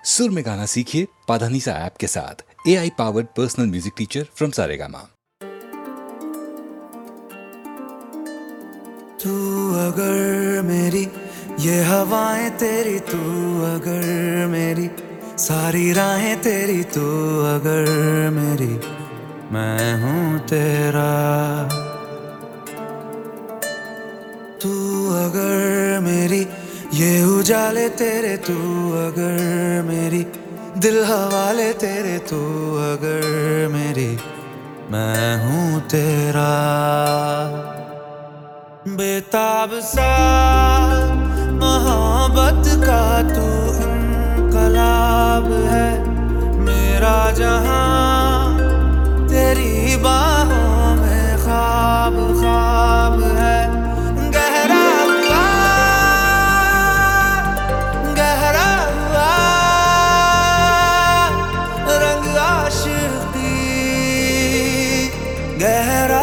सुर में गाना सीखिए पाधानीसा ऐप के साथ। AI powered personal music teacher from Saregama. तू अगर मेरी ये हवाएं तेरी, तू अगर मेरी सारी राहें तेरी, तू अगर मेरी मैं हूँ तेरा। तू अगर मेरी ये उजाले तेरे, तू अगर मेरी दिल हवाले तेरे, तू अगर मेरी मैं हूँ तेरा। बेताब सा मोहब्बत का तू इनकलाब है, मेरा जहां तेरी बाहों में ख्वाब ख्वाब है। गहरा हुआ रंग आशिकी, गहरा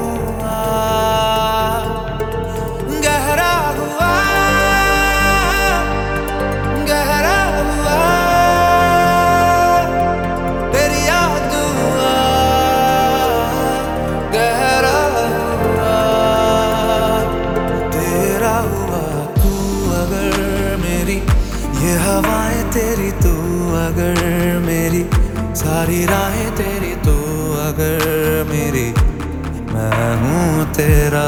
तेरी, तू अगर मेरी सारी राहें तेरी, तू अगर मेरी मैं हूँ तेरा।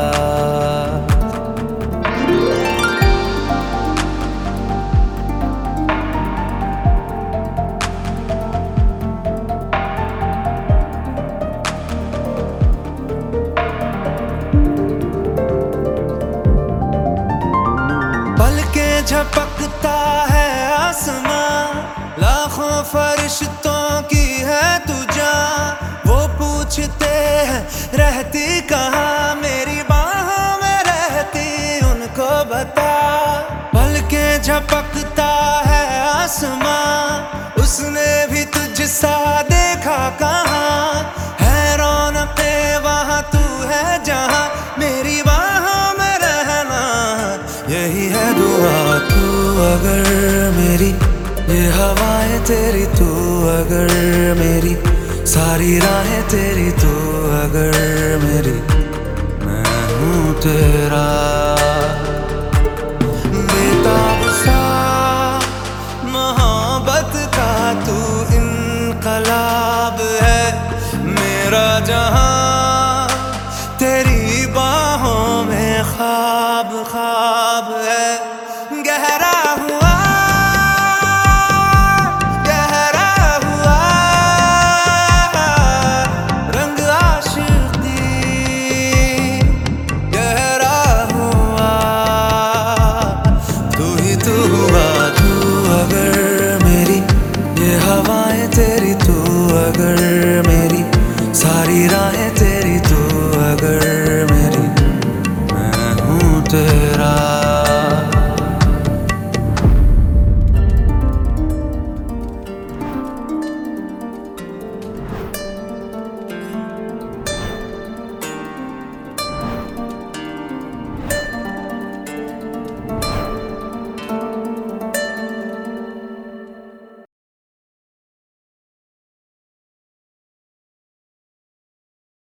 पलकें झपकता है आसमां, लाखों फरिश्तों की है तू जान। वो पूछते हैं रहती कहाँ, मेरी बाहों में रहती उनको बता। पलकें झपकता है आसमां, उसने भी तुझसा देखा कहाँ। है रौनके वहाँ तू है जहाँ, मेरी बाहों में रहना यही है दुआ। तू अगर मेरी ये हवाएं तेरी, तू अगर मेरी सारी राहें तेरी, तू अगर मेरी मैं हूँ तेरा। बेताब सा मोहब्बत का तू इनकलाब है, मेरा जहां तेरी बाहों में ख्वाब ख्वाब है। गहरा हुआ रंग आशिकी, गहरा हुआ तू ही तू हुआ। तू अगर मेरी ये हवाएं तेरी, तू अगर मेरी सारी राहें तेरी, तू अगर मेरी मैं हूँ तेरा।